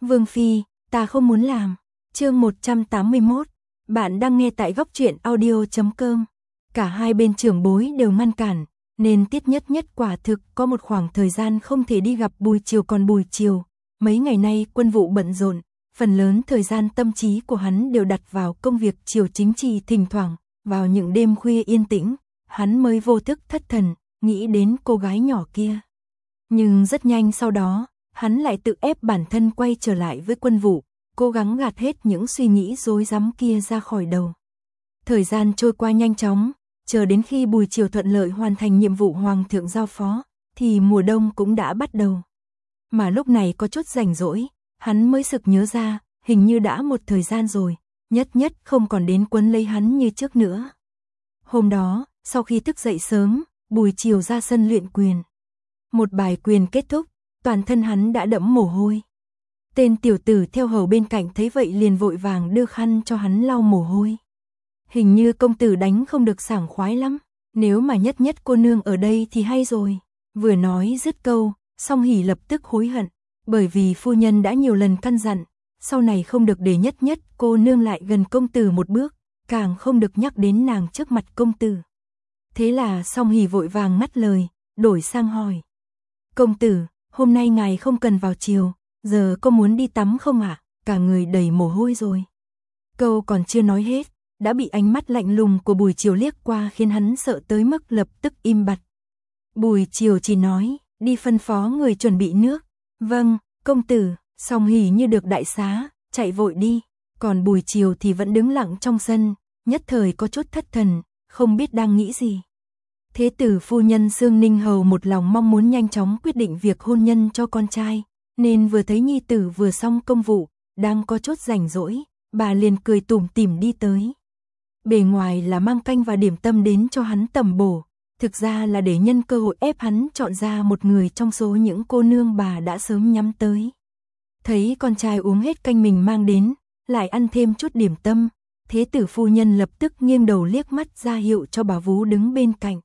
Vương Phi, ta không muốn làm. Chương 181. Bạn đang nghe tại góc truyện audio.com. Cả hai bên trưởng bối đều ngăn cản, nên Tiết Nhất Nhất quả thực có một khoảng thời gian không thể đi gặp Bùi Chiều. Còn Bùi Chiều, mấy ngày nay quân vụ bận rộn, phần lớn thời gian tâm trí của hắn đều đặt vào công việc triều chính trị. Thỉnh thoảng, vào những đêm khuya yên tĩnh, hắn mới vô thức thất thần, nghĩ đến cô gái nhỏ kia. Nhưng rất nhanh sau đó, hắn lại tự ép bản thân quay trở lại với quân vụ, cố gắng gạt hết những suy nghĩ rối rắm kia ra khỏi đầu. Thời gian trôi qua nhanh chóng, chờ đến khi Bùi Chiều thuận lợi hoàn thành nhiệm vụ hoàng thượng giao phó, thì mùa đông cũng đã bắt đầu. Mà lúc này có chút rảnh rỗi, hắn mới sực nhớ ra, hình như đã một thời gian rồi, Nhất Nhất không còn đến quấn lấy hắn như trước nữa. Hôm đó, sau khi thức dậy sớm, Bùi Chiều ra sân luyện quyền. Một bài quyền kết thúc, toàn thân hắn đã đẫm mồ hôi. Tên tiểu tử theo hầu bên cạnh thấy vậy liền vội vàng đưa khăn cho hắn lau mồ hôi. Hình như công tử đánh không được sảng khoái lắm, nếu mà Nhất Nhất cô nương ở đây thì hay rồi. Vừa nói dứt câu, Song Hỷ lập tức hối hận, bởi vì phu nhân đã nhiều lần căn dặn, sau này không được để Nhất Nhất cô nương lại gần công tử một bước, càng không được nhắc đến nàng trước mặt công tử. Thế là Song Hỷ vội vàng ngắt lời, đổi sang hỏi: "Công tử, hôm nay ngài không cần vào triều, giờ có muốn đi tắm không ạ?" Cả người đầy mồ hôi rồi. Câu còn chưa nói hết, đã bị ánh mắt lạnh lùng của Bùi Chiều liếc qua khiến hắn sợ tới mức lập tức im bặt. Bùi Chiều chỉ nói: "Đi phân phó người chuẩn bị nước." "Vâng, công tử." Song Hỷ như được đại xá, chạy vội đi. Còn Bùi Chiều thì vẫn đứng lặng trong sân, nhất thời có chút thất thần, không biết đang nghĩ gì. Thế tử phu nhân Xương Ninh Hầu một lòng mong muốn nhanh chóng quyết định việc hôn nhân cho con trai, nên vừa thấy nhi tử vừa xong công vụ, đang có chút rảnh rỗi, bà liền cười tủm tỉm đi tới. Bề ngoài là mang canh và điểm tâm đến cho hắn tầm bổ, thực ra là để nhân cơ hội ép hắn chọn ra một người trong số những cô nương bà đã sớm nhắm tới. Thấy con trai uống hết canh mình mang đến, lại ăn thêm chút điểm tâm, thế tử phu nhân lập tức nghiêng đầu liếc mắt ra hiệu cho bà vú đứng bên cạnh.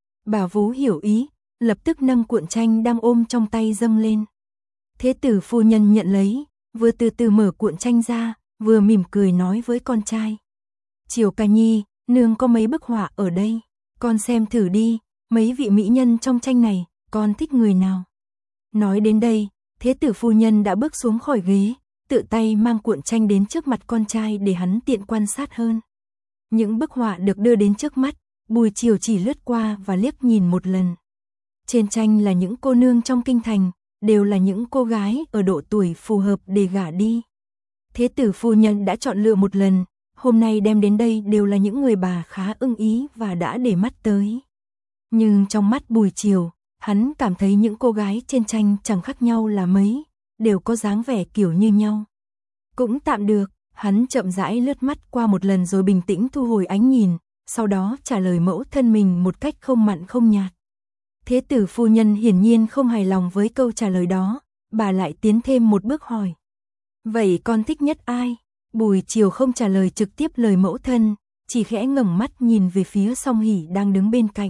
Bà vú hiểu ý, lập tức nâng cuộn chanh đang ôm trong tay dâng lên. Thế tử phu nhân nhận lấy, vừa từ từ mở cuộn chanh ra, vừa mỉm cười nói với con trai: "Chiều ca nhi, nương có mấy bức họa ở đây, con xem thử đi, mấy vị mỹ nhân trong tranh này, con thích người nào?" Nói đến đây, thế tử phu nhân đã bước xuống khỏi ghế, tự tay mang cuộn tranh đến trước mặt con trai để hắn tiện quan sát hơn. Những bức họa được đưa đến trước mắt, Bùi Chiều chỉ lướt qua và liếc nhìn một lần. Trên tranh là những cô nương trong kinh thành, đều là những cô gái ở độ tuổi phù hợp để gả đi. Thế tử phu nhân đã chọn lựa một lần, hôm nay đem đến đây đều là những người bà khá ưng ý và đã để mắt tới. Nhưng trong mắt Bùi Chiều, hắn cảm thấy những cô gái trên tranh chẳng khác nhau là mấy, đều có dáng vẻ kiểu như nhau. Cũng tạm được, hắn chậm rãi lướt mắt qua một lần rồi bình tĩnh thu hồi ánh nhìn, sau đó trả lời mẫu thân mình một cách không mặn không nhạt. Thế tử phu nhân hiển nhiên không hài lòng với câu trả lời đó, bà lại tiến thêm một bước hỏi: "Vậy con thích nhất ai?" Bùi Chiều không trả lời trực tiếp lời mẫu thân, chỉ khẽ ngẩng mắt nhìn về phía Song Hỷ đang đứng bên cạnh.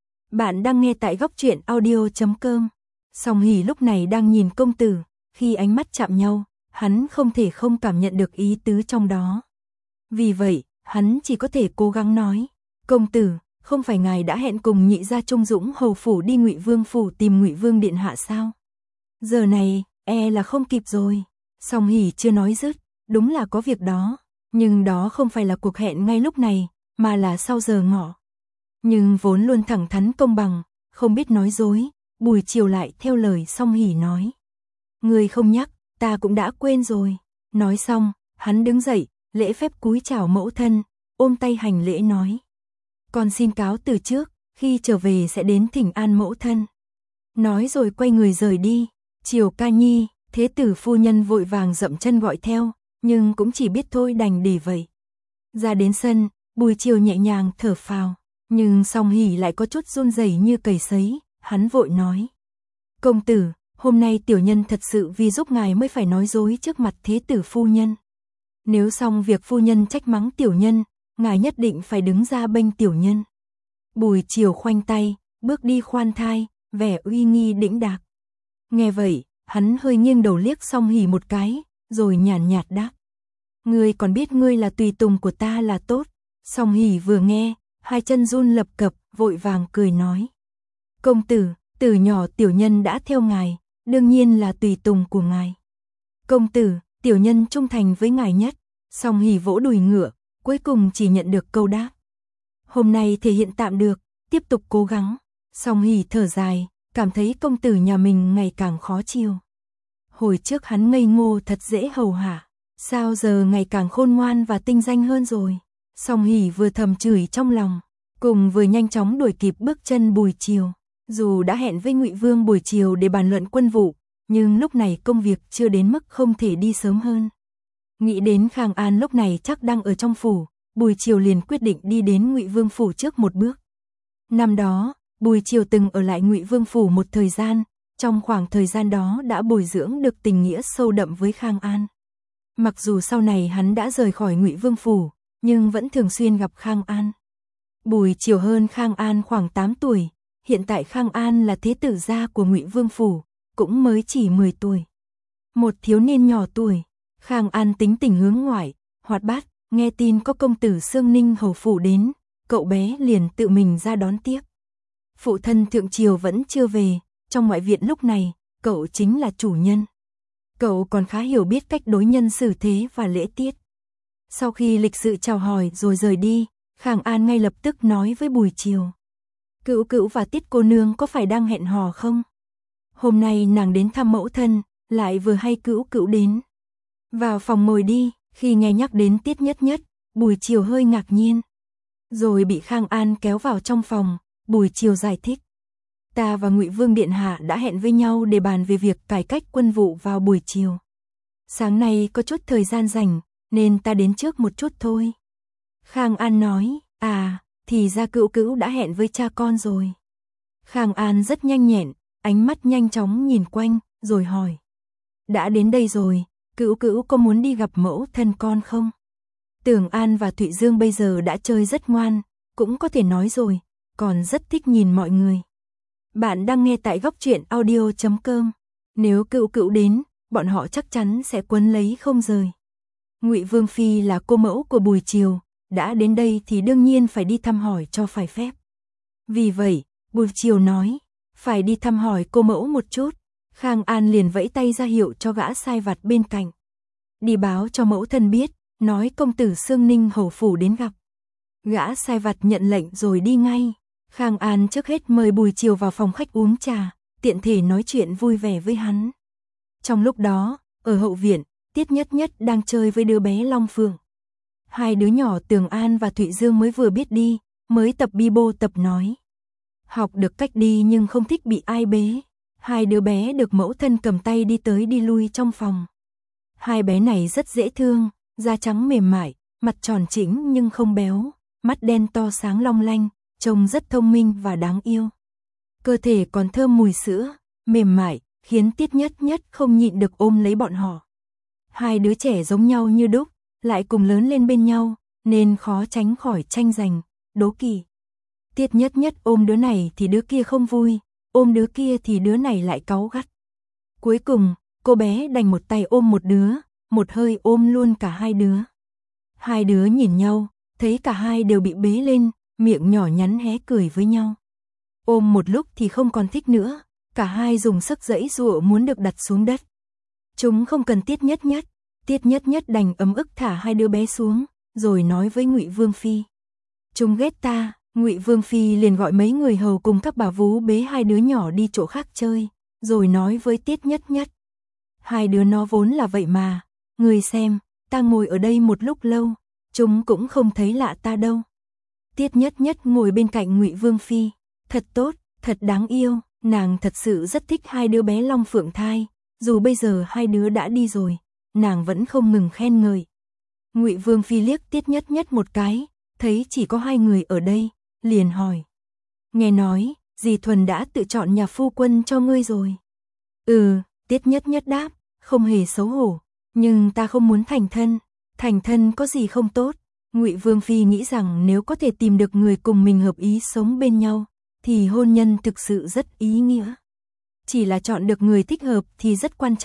Bạn đang nghe tại góc truyện audio.com. Song Hỷ lúc này đang nhìn công tử, khi ánh mắt chạm nhau, hắn không thể không cảm nhận được ý tứ trong đó. Vì vậy, hắn chỉ có thể cố gắng nói: "Công tử, không phải ngài đã hẹn cùng nhị gia Trung Dũng hầu phủ đi Ngụy Vương phủ tìm Ngụy Vương điện hạ sao? Giờ này, là không kịp rồi." Song Hỷ chưa nói dứt, đúng là có việc đó, nhưng đó không phải là cuộc hẹn ngay lúc này, mà là sau giờ ngọ. Nhưng vốn luôn thẳng thắn công bằng, không biết nói dối, Bùi Chiều lại theo lời Song Hỷ nói: "Người không nhắc, ta cũng đã quên rồi." Nói xong, hắn đứng dậy, lễ phép cúi chào mẫu thân, ôm tay hành lễ nói: "Con xin cáo từ trước, khi trở về sẽ đến thỉnh an mẫu thân." Nói rồi quay người rời đi. "Chiều ca nhi." Thế tử phu nhân vội vàng dậm chân gọi theo, nhưng cũng chỉ biết thôi đành để vậy. Ra đến sân, Bùi Chiều nhẹ nhàng thở phào, nhưng Song Hỷ lại có chút run rẩy như cầy sấy, hắn vội nói: "Công tử, hôm nay tiểu nhân thật sự vì giúp ngài mới phải nói dối trước mặt thế tử phu nhân. Nếu xong việc phu nhân trách mắng tiểu nhân, ngài nhất định phải đứng ra bênh tiểu nhân." Bùi Chiều khoanh tay, bước đi khoan thai, vẻ uy nghi đĩnh đạc. Nghe vậy, hắn hơi nghiêng đầu liếc Song Hỷ một cái, rồi nhàn nhạt đáp. Ngươi còn biết ngươi là tùy tùng của ta là tốt. Song Hỷ vừa nghe, hai chân run lập cập, vội vàng cười nói. Công tử, từ nhỏ tiểu nhân đã theo ngài, đương nhiên là tùy tùng của ngài. Công tử, tiểu nhân trung thành với ngài nhất. Song Hỷ vỗ đùi ngựa, cuối cùng chỉ nhận được câu đáp. Hôm nay thể hiện tạm được, tiếp tục cố gắng. Song Hỷ thở dài, cảm thấy công tử nhà mình ngày càng khó chiều. Hồi trước hắn ngây ngô thật dễ hầu hạ, sao giờ ngày càng khôn ngoan và tinh danh hơn rồi. Song Hỷ vừa thầm chửi trong lòng, cùng vừa nhanh chóng đuổi kịp bước chân Bùi Chiều. Dù đã hẹn với Ngụy Vương buổi chiều để bàn luận quân vụ, nhưng lúc này công việc chưa đến mức không thể đi sớm hơn. Nghĩ đến Khang An lúc này chắc đang ở trong phủ, Bùi Chiều liền quyết định đi đến Ngụy Vương phủ trước một bước. Năm đó, Bùi Chiều từng ở lại Ngụy Vương phủ một thời gian, trong khoảng thời gian đó đã bồi dưỡng được tình nghĩa sâu đậm với Khang An. Mặc dù sau này hắn đã rời khỏi Ngụy Vương phủ, nhưng vẫn thường xuyên gặp Khang An. Bùi Chiều hơn Khang An khoảng 8 tuổi, hiện tại Khang An là thế tử gia của Ngụy Vương phủ, cũng mới chỉ 10 tuổi. Một thiếu niên nhỏ tuổi, Khang An tính tình hướng ngoại, hoạt bát, nghe tin có công tử Xương Ninh hầu phủ đến, cậu bé liền tự mình ra đón tiếp. Phụ thân thượng triều vẫn chưa về, trong ngoại viện lúc này, cậu chính là chủ nhân. Cậu còn khá hiểu biết cách đối nhân xử thế và lễ tiết. Sau khi lịch sự chào hỏi rồi rời đi, Khang An ngay lập tức nói với Bùi Chiều. Cữu Cữu và Tiết cô nương có phải đang hẹn hò không? Hôm nay nàng đến thăm mẫu thân, lại vừa hay Cữu Cữu đến. Vào phòng ngồi đi. Khi nghe nhắc đến Tiết Nhất Nhất, Bùi Chiều hơi ngạc nhiên. Rồi bị Khang An kéo vào trong phòng, Bùi Chiều giải thích. Ta và Ngụy Vương điện hạ đã hẹn với nhau để bàn về việc cải cách quân vụ vào buổi chiều. Sáng nay có chút thời gian rảnh, nên ta đến trước một chút thôi. Khang An nói, thì ra Cữu Cữu đã hẹn với cha con rồi. Khang An rất nhanh nhẹn, ánh mắt nhanh chóng nhìn quanh, rồi hỏi. Đã đến đây rồi, Cữu Cữu có muốn đi gặp mẫu thân con không? Tưởng An và Thụy Dương bây giờ đã chơi rất ngoan, cũng có thể nói rồi, còn rất thích nhìn mọi người. Bạn đang nghe tại góc truyện audio.com. Nếu Cữu Cữu đến, bọn họ chắc chắn sẽ quấn lấy không rời. Ngụy Vương phi là cô mẫu của Bùi Chiều, đã đến đây thì đương nhiên phải đi thăm hỏi cho phải phép. Vì vậy, Bùi Chiều nói, phải đi thăm hỏi cô mẫu một chút. Khang An liền vẫy tay ra hiệu cho gã sai vặt bên cạnh. Đi báo cho mẫu thân biết, nói công tử Xương Ninh hầu phủ đến gặp. Gã sai vặt nhận lệnh rồi đi ngay. Khang An trước hết mời Bùi Chiều vào phòng khách uống trà, tiện thể nói chuyện vui vẻ với hắn. Trong lúc đó, ở hậu viện, Tiết Nhất Nhất đang chơi với đứa bé Long Phượng. Hai đứa nhỏ Tường An và Thụy Dương mới vừa biết đi, mới tập bi bô tập nói. Học được cách đi nhưng không thích bị ai bế. Hai đứa bé được mẫu thân cầm tay đi tới đi lui trong phòng. Hai bé này rất dễ thương, da trắng mềm mại, mặt tròn chỉnh nhưng không béo, mắt đen to sáng long lanh, trông rất thông minh và đáng yêu. Cơ thể còn thơm mùi sữa, mềm mại, khiến Tiết Nhất Nhất không nhịn được ôm lấy bọn họ. Hai đứa trẻ giống nhau như đúc, lại cùng lớn lên bên nhau, nên khó tránh khỏi tranh giành, đố kỵ. Tiết Nhất Nhất ôm đứa này thì đứa kia không vui, ôm đứa kia thì đứa này lại cáu gắt. Cuối cùng, cô bé đành một tay ôm một đứa, một hơi ôm luôn cả hai đứa. Hai đứa nhìn nhau, thấy cả hai đều bị bế lên, miệng nhỏ nhắn hé cười với nhau. Ôm một lúc thì không còn thích nữa, cả hai dùng sức giãy giụa muốn được đặt xuống đất. Chúng không cần Tiết Nhất Nhất, Tiết Nhất Nhất đành ấm ức thả hai đứa bé xuống, rồi nói với Ngụy Vương phi. Chúng ghét ta. Ngụy Vương phi liền gọi mấy người hầu cùng các bà vú bế hai đứa nhỏ đi chỗ khác chơi, rồi nói với Tiết Nhất Nhất. Hai đứa nó vốn là vậy mà, người xem, ta ngồi ở đây một lúc lâu, chúng cũng không thấy lạ ta đâu. Tiết Nhất Nhất ngồi bên cạnh Ngụy Vương phi, thật tốt, thật đáng yêu, nàng thật sự rất thích hai đứa bé Long Phượng thai, dù bây giờ hai đứa đã đi rồi, nàng vẫn không ngừng khen ngợi. Ngụy Vương phi liếc Tiết Nhất Nhất một cái, thấy chỉ có hai người ở đây, liền hỏi. Nghe nói, dì Thuần đã tự chọn nhà phu quân cho ngươi rồi. Tiết Nhất Nhất đáp, không hề xấu hổ, nhưng ta không muốn thành thân có gì không tốt. Ngụy Vương phi nghĩ rằng nếu có thể tìm được người cùng mình hợp ý sống bên nhau, thì hôn nhân thực sự rất ý nghĩa. Chỉ là chọn được người thích hợp thì rất quan trọng.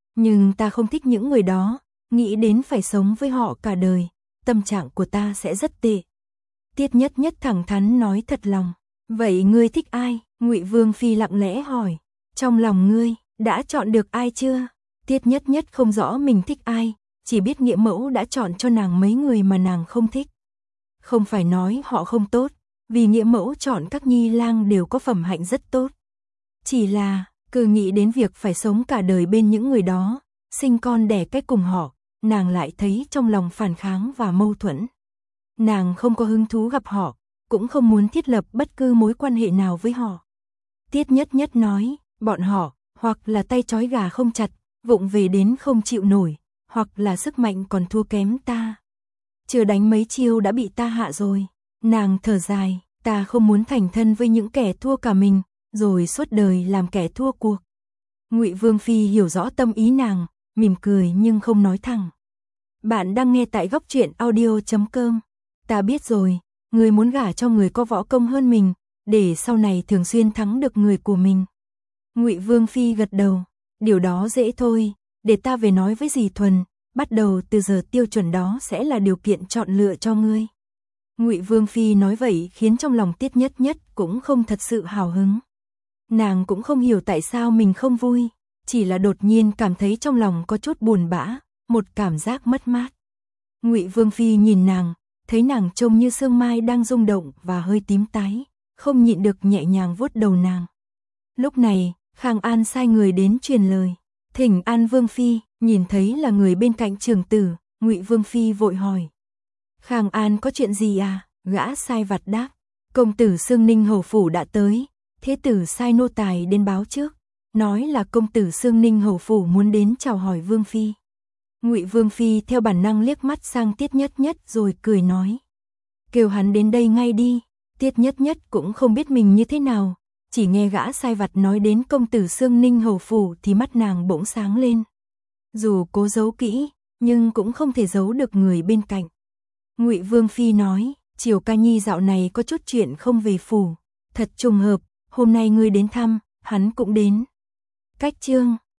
Nhưng ta không thích những người đó, nghĩ đến phải sống với họ cả đời, tâm trạng của ta sẽ rất tệ. Tiết Nhất Nhất thẳng thắn nói thật lòng. Vậy ngươi thích ai? Ngụy Vương Phi lặng lẽ hỏi. Trong lòng ngươi, đã chọn được ai chưa? Tiết Nhất Nhất không rõ mình thích ai, chỉ biết nghĩa mẫu đã chọn cho nàng mấy người mà nàng không thích. Không phải nói họ không tốt, vì nghĩa mẫu chọn các nhi lang đều có phẩm hạnh rất tốt. Chỉ là, cứ nghĩ đến việc phải sống cả đời bên những người đó, sinh con đẻ cái cùng họ, nàng lại thấy trong lòng phản kháng và mâu thuẫn. Nàng không có hứng thú gặp họ, cũng không muốn thiết lập bất cứ mối quan hệ nào với họ. Tiết Nhất Nhất nói, bọn họ, hoặc là tay trói gà không chặt, vụng về đến không chịu nổi, hoặc là sức mạnh còn thua kém ta. Chưa đánh mấy chiêu đã bị ta hạ rồi. Nàng thở dài, ta không muốn thành thân với những kẻ thua cả mình, rồi suốt đời làm kẻ thua cuộc. Ngụy Vương Phi hiểu rõ tâm ý nàng, mỉm cười nhưng không nói thẳng. Bạn đang nghe tại góc truyện audio.com. Ta biết rồi, người muốn gả cho người có võ công hơn mình, để sau này thường xuyên thắng được người của mình. Ngụy Vương Phi gật đầu, điều đó dễ thôi, để ta về nói với dì Thuần, bắt đầu từ giờ tiêu chuẩn đó sẽ là điều kiện chọn lựa cho ngươi. Ngụy Vương Phi nói vậy khiến trong lòng Tiết Nhất Nhất cũng không thật sự hào hứng. Nàng cũng không hiểu tại sao mình không vui, chỉ là đột nhiên cảm thấy trong lòng có chút buồn bã, một cảm giác mất mát. Ngụy Vương Phi nhìn nàng, thấy nàng trông như sương mai đang rung động và hơi tím tái, không nhịn được nhẹ nhàng vuốt đầu nàng. Lúc này, Khang An sai người đến truyền lời, thỉnh an Vương Phi. Nhìn thấy là người bên cạnh trưởng tử, Ngụy Vương Phi vội hỏi. Khang An có chuyện gì à? Gã sai vặt đáp. Công tử Xương Ninh hầu phủ đã tới, thế tử sai nô tài đến báo trước, nói là công tử Xương Ninh hầu phủ muốn đến chào hỏi Vương Phi. Ngụy Vương Phi theo bản năng liếc mắt sang Tiết Nhất Nhất rồi cười nói. Kêu hắn đến đây ngay đi. Tiết Nhất Nhất cũng không biết mình như thế nào, chỉ nghe gã sai vặt nói đến công tử Xương Ninh hầu phủ thì mắt nàng bỗng sáng lên. Dù cố giấu kỹ, nhưng cũng không thể giấu được người bên cạnh. Ngụy Vương Phi nói, Triều Ca Nhi dạo này có chút chuyện không về phủ, thật trùng hợp, hôm nay ngươi đến thăm, hắn cũng đến. Cách chương